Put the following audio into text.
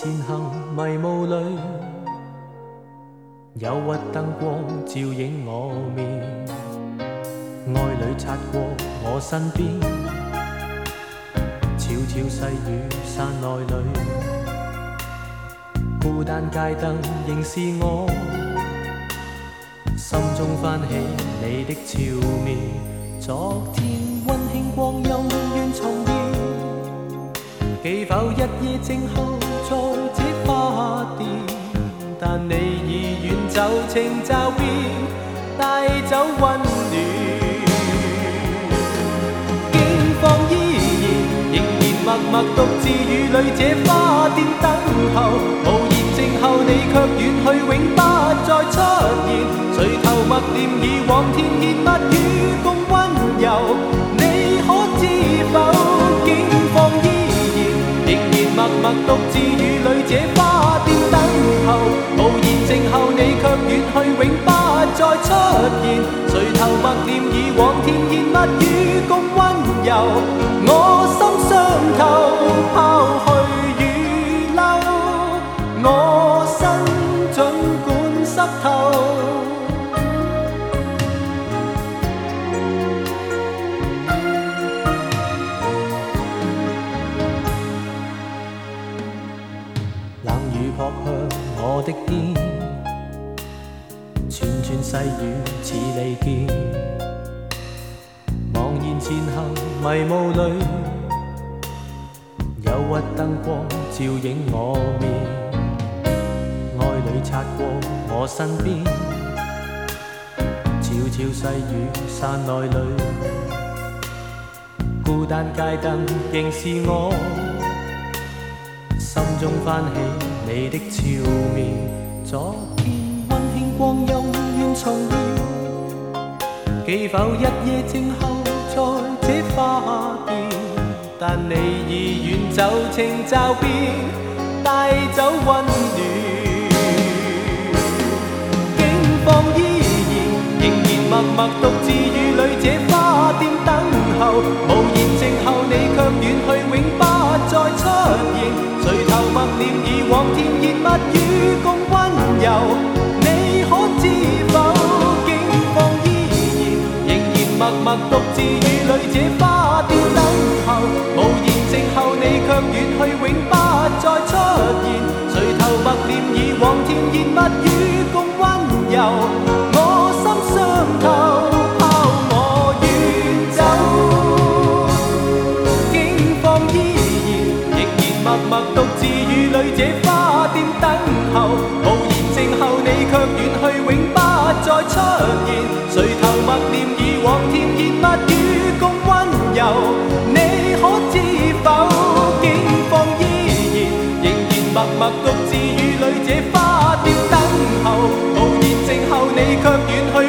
前行迷雾里，忧郁灯光照映我面，爱侣擦过我身边，悄悄细雨伞内里，孤单街灯仍是我，心中翻起你的俏面，昨天温馨光阴愿重现，记否一夜静候在这花店，但你已远走，情骤变，带走温暖。境况依然，仍然默默独自与里这花店等候，无言静候你却远去，永不再出现。垂头默念以往甜言蜜语共温柔，你可知否？境况依然，仍然默默独自与里这花店等候，无言静候你却远去，永不再出现。垂头默念以往甜言蜜语共温柔，我心伤透，抛去雨褸，我身尽管湿透。冷雨扑向我的肩，串串细雨似利剑，茫然前行迷雾里，忧郁灯光照映我面，爱侣擦过我身边，悄悄细雨伞内里，孤单街灯仍是我，心中翻起你的俏面，昨天温馨光阴愿重现，记否一夜静候在这花店，但你已远走，情骤变，带走温暖。境况依然，仍然默默独自与里这花店等候，无言静候你却远去，永不再出现。垂头默念以往甜言蜜语共温柔，你可知否？境况依然，仍然默默独自与里这花店等候，无言静候你却远去，永不再出现。垂头默念以往甜言蜜语共温柔，我心伤透，抛我远走。境况依然，仍然默默独自与里这花店等候，无言静候你却远去，永不再出现。垂头默念以往甜言蜜语共温柔，你可知否？境况依然，仍然默默独自与里这花店等候，无言静候你却远去。